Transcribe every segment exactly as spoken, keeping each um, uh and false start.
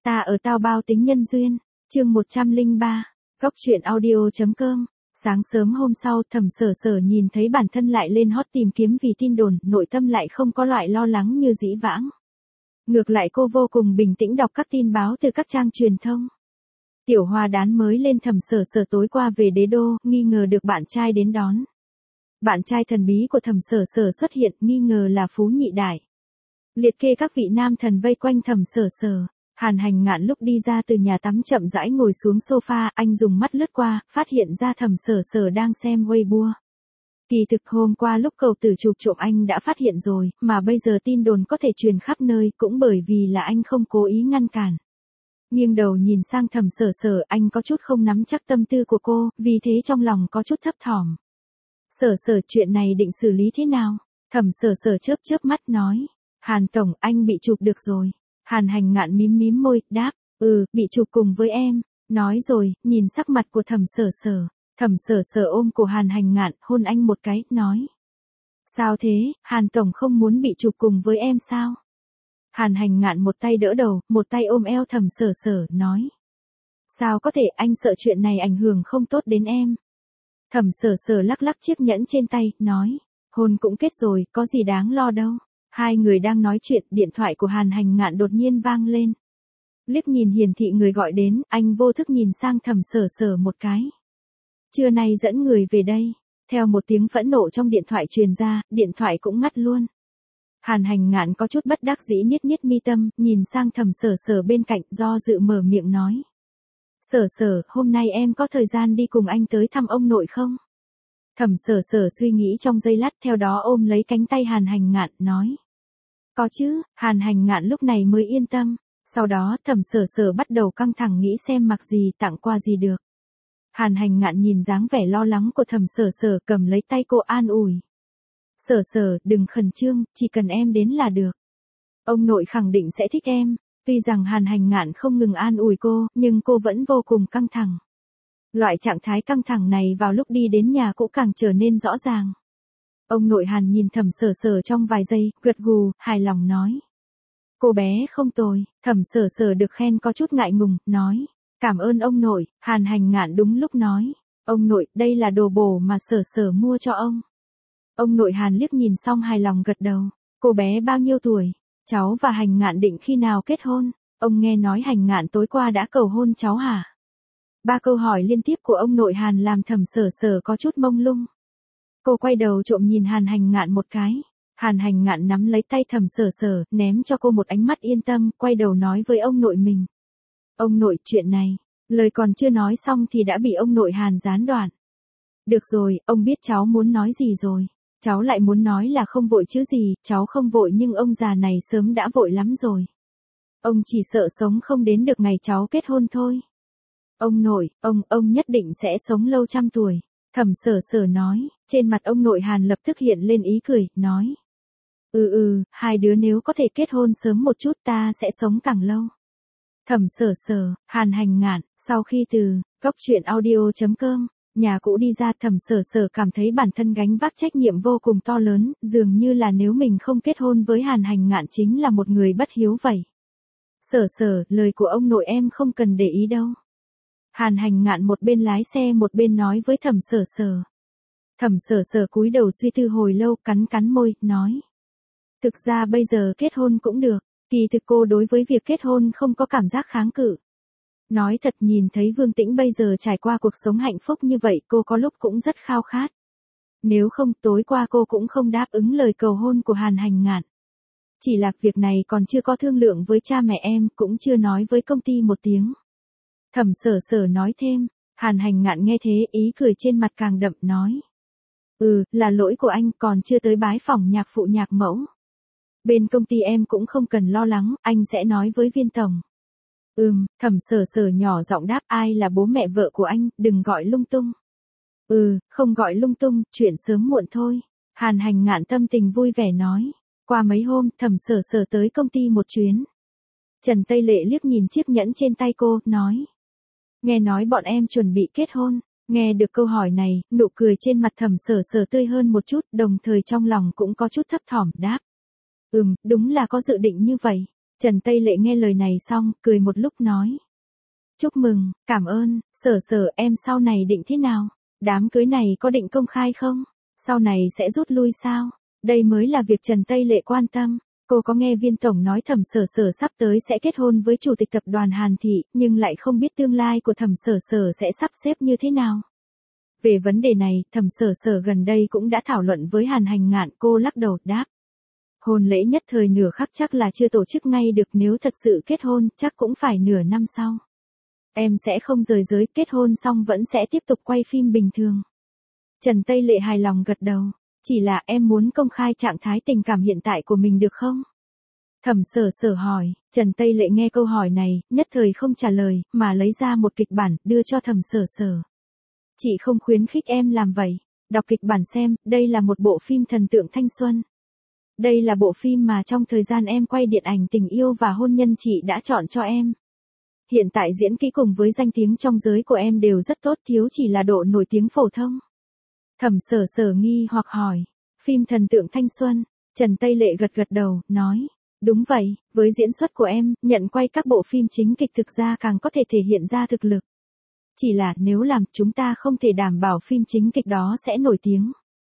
Ta ở tao bao tính nhân duyên, chương một trăm lẻ ba, góc truyện audio.com. Sáng sớm hôm sau, Thẩm Sở Sở nhìn thấy bản thân lại lên hot tìm kiếm vì tin đồn, nội tâm lại không có loại lo lắng như dĩ vãng. Ngược lại cô vô cùng bình tĩnh đọc các tin báo từ các trang truyền thông. Tiểu Hoa Đán mới lên Thẩm Sở Sở tối qua về đế đô, nghi ngờ được bạn trai đến đón. Bạn trai thần bí của Thẩm Sở Sở xuất hiện, nghi ngờ là Phú Nhị Đại. Liệt kê các vị nam thần vây quanh Thẩm Sở Sở. Hàn Hành Ngạn lúc đi ra từ nhà tắm chậm rãi ngồi xuống sofa, anh dùng mắt lướt qua, phát hiện ra Thẩm Sở Sở đang xem Weibo. Kỳ thực hôm qua lúc cầu tử chụp trộm anh đã phát hiện rồi, mà bây giờ tin đồn có thể truyền khắp nơi cũng bởi vì là anh không cố ý ngăn cản. Nghiêng đầu nhìn sang Thẩm Sở Sở, anh có chút không nắm chắc tâm tư của cô, vì thế trong lòng có chút thấp thỏm. Sở Sở, chuyện này định xử lý thế nào? Thẩm Sở Sở chớp chớp mắt nói. Hàn tổng, anh bị chụp được rồi. Hàn Hành Ngạn mím mím môi, đáp, ừ, bị chụp cùng với em. Nói rồi, nhìn sắc mặt của Thẩm Sở Sở. Thẩm Sở Sở ôm cổ Hàn Hành Ngạn, hôn anh một cái, nói. Sao thế, Hàn tổng không muốn bị chụp cùng với em sao? Hàn Hành Ngạn một tay đỡ đầu, một tay ôm eo Thẩm Sở Sở, nói. Sao có thể, anh sợ chuyện này ảnh hưởng không tốt đến em. Thẩm Sở Sở lắc lắc chiếc nhẫn trên tay, nói. Hôn cũng kết rồi, có gì đáng lo đâu. Hai người đang nói chuyện, điện thoại của Hàn Hành Ngạn đột nhiên vang lên. Liếc nhìn hiển thị người gọi đến, anh vô thức nhìn sang Thẩm Sở Sở một cái. Trưa nay dẫn người về đây. Theo một tiếng phẫn nộ trong điện thoại truyền ra, điện thoại cũng ngắt luôn. Hàn Hành Ngạn có chút bất đắc dĩ niết niết mi tâm, nhìn sang Thẩm Sở Sở bên cạnh, do dự mở miệng nói. Sở Sở, hôm nay em có thời gian đi cùng anh tới thăm ông nội không? Thẩm Sở Sở suy nghĩ trong giây lát, theo đó ôm lấy cánh tay Hàn Hành Ngạn, nói. Có chứ, Hàn Hành Ngạn lúc này mới yên tâm. Sau đó Thẩm Sở Sở bắt đầu căng thẳng nghĩ xem mặc gì tặng quà gì được. Hàn Hành Ngạn nhìn dáng vẻ lo lắng của Thẩm Sở Sở, cầm lấy tay cô an ủi. Sở Sở, đừng khẩn trương, chỉ cần em đến là được. Ông nội khẳng định sẽ thích em. Tuy rằng Hàn Hành Ngạn không ngừng an ủi cô, nhưng cô vẫn vô cùng căng thẳng. Loại trạng thái căng thẳng này vào lúc đi đến nhà cũng càng trở nên rõ ràng. Ông nội Hàn nhìn Thẩm Sở Sở trong vài giây, gật gù, hài lòng nói. Cô bé không tồi. Thẩm Sở Sở được khen có chút ngại ngùng, nói. Cảm ơn ông nội. Hàn Hành Ngạn đúng lúc nói. Ông nội, đây là đồ bổ mà Sở Sở mua cho ông. Ông nội Hàn liếc nhìn xong hài lòng gật đầu. Cô bé bao nhiêu tuổi? Cháu và Hành Ngạn định khi nào kết hôn? Ông nghe nói Hành Ngạn tối qua đã cầu hôn cháu hả? Ba câu hỏi liên tiếp của ông nội Hàn làm Thẩm Sở Sở có chút mông lung. Cô quay đầu trộm nhìn Hàn Hành Ngạn một cái. Hàn Hành Ngạn nắm lấy tay Thẩm Sở Sở, ném cho cô một ánh mắt yên tâm, quay đầu nói với ông nội mình. Ông nội, chuyện này, lời còn chưa nói xong thì đã bị ông nội Hàn gián đoạn. Được rồi, ông biết cháu muốn nói gì rồi. Cháu lại muốn nói là không vội chứ gì, cháu không vội nhưng ông già này sớm đã vội lắm rồi. Ông chỉ sợ sống không đến được ngày cháu kết hôn thôi. Ông nội, ông, ông nhất định sẽ sống lâu trăm tuổi. Thẩm Sở Sở nói, trên mặt ông nội Hàn lập tức hiện lên ý cười, nói. Ừ ừ, hai đứa nếu có thể kết hôn sớm một chút ta sẽ sống càng lâu. Thẩm Sở Sở, Hàn Hành Ngạn, sau khi từ, góc truyện audio.com, nhà cũ đi ra Thẩm Sở Sở cảm thấy bản thân gánh vác trách nhiệm vô cùng to lớn, dường như là nếu mình không kết hôn với Hàn Hành Ngạn chính là một người bất hiếu vậy. Sở Sở, lời của ông nội em không cần để ý đâu. Hàn Hành Ngạn một bên lái xe một bên nói với Thẩm Sở Sở. Thẩm Sở Sở cúi đầu suy tư hồi lâu, cắn cắn môi, nói. Thực ra bây giờ kết hôn cũng được, kỳ thực cô đối với việc kết hôn không có cảm giác kháng cự. Nói thật nhìn thấy Vương Tĩnh bây giờ trải qua cuộc sống hạnh phúc như vậy cô có lúc cũng rất khao khát. Nếu không tối qua cô cũng không đáp ứng lời cầu hôn của Hàn Hành Ngạn. Chỉ là việc này còn chưa có thương lượng với cha mẹ em, cũng chưa nói với công ty một tiếng. Thẩm Sở Sở nói thêm, Hàn Hành Ngạn nghe thế ý cười trên mặt càng đậm nói. Ừ, là lỗi của anh còn chưa tới bái phỏng nhạc phụ nhạc mẫu. Bên công ty em cũng không cần lo lắng, anh sẽ nói với Viên tổng. Ừm, Thẩm Sở Sở nhỏ giọng đáp ai là bố mẹ vợ của anh, đừng gọi lung tung. Ừ, không gọi lung tung, chuyện sớm muộn thôi. Hàn Hành Ngạn tâm tình vui vẻ nói. Qua mấy hôm, Thẩm Sở Sở tới công ty một chuyến. Trần Tây Lệ liếc nhìn chiếc nhẫn trên tay cô, nói. Nghe nói bọn em chuẩn bị kết hôn. Nghe được câu hỏi này, nụ cười trên mặt Thẩm Sở Sở tươi hơn một chút, đồng thời trong lòng cũng có chút thấp thỏm đáp. Ừm, đúng là có dự định như vậy. Trần Tây Lệ nghe lời này xong, cười một lúc nói. Chúc mừng, cảm ơn, Sở Sở em sau này định thế nào? Đám cưới này có định công khai không? Sau này sẽ rút lui sao? Đây mới là việc Trần Tây Lệ quan tâm. Cô có nghe Viên Tổng nói Thẩm Sở Sở sắp tới sẽ kết hôn với Chủ tịch tập đoàn Hàn Thị, nhưng lại không biết tương lai của Thẩm Sở Sở sẽ sắp xếp như thế nào. Về vấn đề này, Thẩm Sở Sở gần đây cũng đã thảo luận với Hàn Hành Ngạn, cô lắc đầu đáp. Hôn lễ nhất thời nửa khắc chắc là chưa tổ chức ngay được, nếu thật sự kết hôn, chắc cũng phải nửa năm sau. Em sẽ không rời giới, kết hôn xong vẫn sẽ tiếp tục quay phim bình thường. Trần Tây Lệ hài lòng gật đầu, chỉ là em muốn công khai trạng thái tình cảm hiện tại của mình được không? Thẩm Sở Sở hỏi, Trần Tây Lệ nghe câu hỏi này, nhất thời không trả lời, mà lấy ra một kịch bản, đưa cho Thẩm Sở Sở. Chị không khuyến khích em làm vậy, đọc kịch bản xem, đây là một bộ phim thần tượng thanh xuân. Đây là bộ phim mà trong thời gian em quay điện ảnh tình yêu và hôn nhân chị đã chọn cho em. Hiện tại diễn kỹ cùng với danh tiếng trong giới của em đều rất tốt, thiếu chỉ là độ nổi tiếng phổ thông. Thẩm Sở Sở nghi hoặc hỏi, phim thần tượng thanh xuân? Trần Tây Lệ gật gật đầu, nói, đúng vậy, với diễn xuất của em, nhận quay các bộ phim chính kịch thực ra càng có thể thể hiện ra thực lực. Chỉ là nếu làm, chúng ta không thể đảm bảo phim chính kịch đó sẽ nổi tiếng.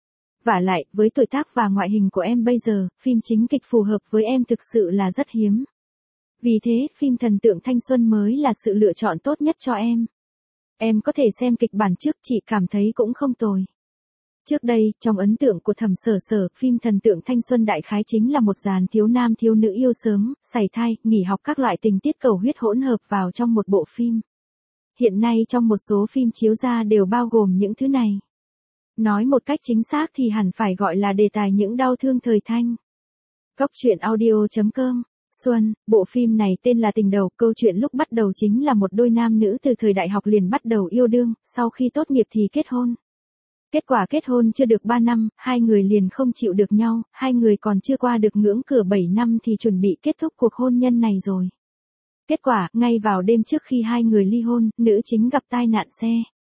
Vả lại, với tuổi tác và ngoại hình của em bây giờ, phim chính kịch phù hợp với em thực sự là rất hiếm. Vì thế, phim thần tượng thanh xuân mới là sự lựa chọn tốt nhất cho em. Em có thể xem kịch bản trước, chị cảm thấy cũng không tồi. Trước đây, trong ấn tượng của Thẩm Sở Sở, phim thần tượng thanh xuân đại khái chính là một dàn thiếu nam thiếu nữ yêu sớm, sảy thai, nghỉ học các loại tình tiết cầu huyết hỗn hợp vào trong một bộ phim. Hiện nay trong một số phim chiếu ra đều bao gồm những thứ này. Nói một cách chính xác thì hẳn phải gọi là đề tài những đau thương thời thanh. Góc truyện audio chấm com. Xuân, bộ phim này tên là Tình Đầu, câu chuyện lúc bắt đầu chính là một đôi nam nữ từ thời đại học liền bắt đầu yêu đương, sau khi tốt nghiệp thì kết hôn. Kết quả kết hôn chưa được ba năm, hai người liền không chịu được nhau, hai người còn chưa qua được ngưỡng cửa bảy năm thì chuẩn bị kết thúc cuộc hôn nhân này rồi. Kết quả, ngay vào đêm trước khi hai người ly hôn, nữ chính gặp tai nạn xe.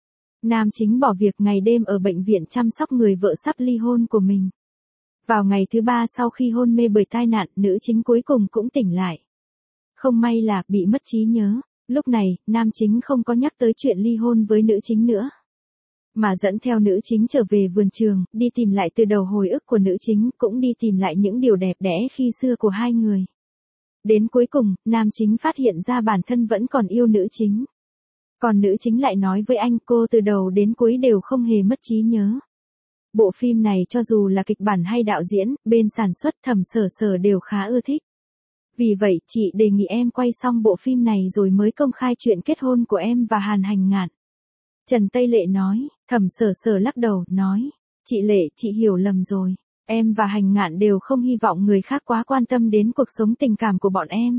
Nam chính bỏ việc ngày đêm ở bệnh viện chăm sóc người vợ sắp ly hôn của mình. Vào ngày thứ ba sau khi hôn mê bởi tai nạn, nữ chính cuối cùng cũng tỉnh lại. Không may là bị mất trí nhớ. Lúc này, nam chính không có nhắc tới chuyện ly hôn với nữ chính nữa. Mà dẫn theo nữ chính trở về vườn trường, đi tìm lại từ đầu hồi ức của nữ chính, cũng đi tìm lại những điều đẹp đẽ khi xưa của hai người. Đến cuối cùng, nam chính phát hiện ra bản thân vẫn còn yêu nữ chính. Còn nữ chính lại nói với anh cô từ đầu đến cuối đều không hề mất trí nhớ. Bộ phim này cho dù là kịch bản hay đạo diễn, bên sản xuất Thẩm Sở Sở đều khá ưa thích. Vì vậy, chị đề nghị em quay xong bộ phim này rồi mới công khai chuyện kết hôn của em và Hàn Hành Ngạn. Trần Tây Lệ nói, Thẩm Sở Sở lắc đầu, nói, chị Lệ, chị hiểu lầm rồi. Em và Hành Ngạn đều không hy vọng người khác quá quan tâm đến cuộc sống tình cảm của bọn em.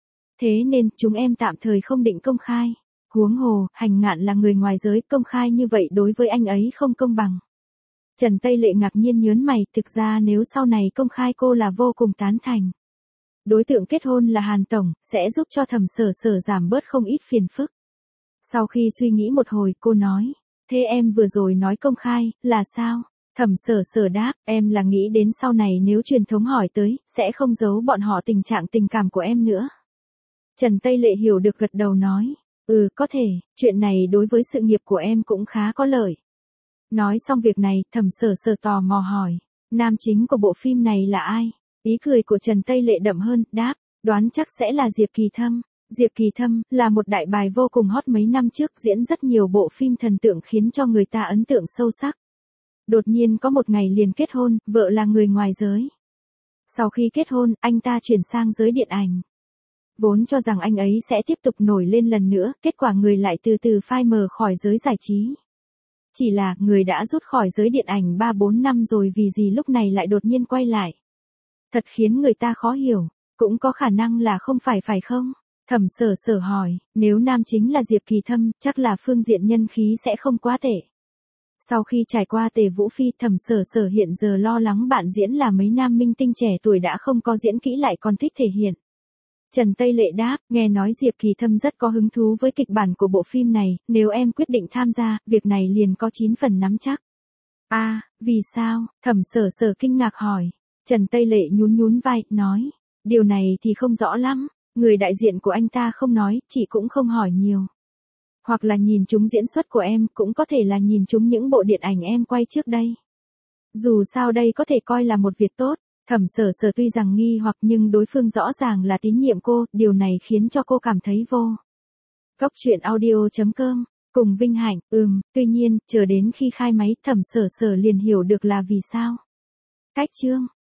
Thế nên, chúng em tạm thời không định công khai. Huống hồ, Hành Ngạn là người ngoài giới, công khai như vậy đối với anh ấy không công bằng. Trần Tây Lệ ngạc nhiên nhớn mày, thực ra nếu sau này công khai cô là vô cùng tán thành. Đối tượng kết hôn là Hàn Tổng, sẽ giúp cho Thẩm Sở Sở giảm bớt không ít phiền phức. Sau khi suy nghĩ một hồi, cô nói, thế em vừa rồi nói công khai, là sao? Thẩm Sở Sở đáp, em là nghĩ đến sau này nếu truyền thống hỏi tới, sẽ không giấu bọn họ tình trạng tình cảm của em nữa. Trần Tây Lệ hiểu được gật đầu nói, ừ, có thể, chuyện này đối với sự nghiệp của em cũng khá có lợi. Nói xong việc này, Thẩm Sở Sở tò mò hỏi, nam chính của bộ phim này là ai? Ý cười của Trần Tây Lệ đậm hơn, đáp, đoán chắc sẽ là Diệp Kỳ Thâm. Diệp Kỳ Thâm là một đại bài vô cùng hot mấy năm trước, diễn rất nhiều bộ phim thần tượng khiến cho người ta ấn tượng sâu sắc. Đột nhiên có một ngày liền kết hôn, vợ là người ngoài giới. Sau khi kết hôn, anh ta chuyển sang giới điện ảnh. Vốn cho rằng anh ấy sẽ tiếp tục nổi lên lần nữa, kết quả người lại từ từ phai mờ khỏi giới giải trí. Chỉ là, người đã rút khỏi giới điện ảnh ba bốn năm rồi vì gì lúc này lại đột nhiên quay lại. Thật khiến người ta khó hiểu, cũng có khả năng là không phải phải không? Thẩm Sở Sở hỏi, nếu nam chính là Diệp Kỳ Thâm, chắc là phương diện nhân khí sẽ không quá tệ. Sau khi trải qua Tề Vũ Phi, Thẩm Sở Sở hiện giờ lo lắng bạn diễn là mấy nam minh tinh trẻ tuổi đã không có diễn kỹ lại còn thích thể hiện. Trần Tây Lệ đáp, nghe nói Diệp Kỳ Thâm rất có hứng thú với kịch bản của bộ phim này, nếu em quyết định tham gia, việc này liền có chín phần nắm chắc. A, à, vì sao? Thẩm Sở Sở kinh ngạc hỏi. Trần Tây Lệ nhún nhún vai, nói, Điều này thì không rõ lắm, người đại diện của anh ta không nói, chị cũng không hỏi nhiều. Hoặc là nhìn chúng diễn xuất của em, cũng có thể là nhìn chúng những bộ điện ảnh em quay trước đây. Dù sao đây có thể coi là một việc tốt, Thẩm Sở Sở tuy rằng nghi hoặc nhưng đối phương rõ ràng là tín nhiệm cô, điều này khiến cho cô cảm thấy vô. Góc truyện audio chấm com, cùng vinh hạnh, ừm, tuy nhiên, chờ đến khi khai máy, Thẩm Sở Sở liền hiểu được là vì sao. Cách chương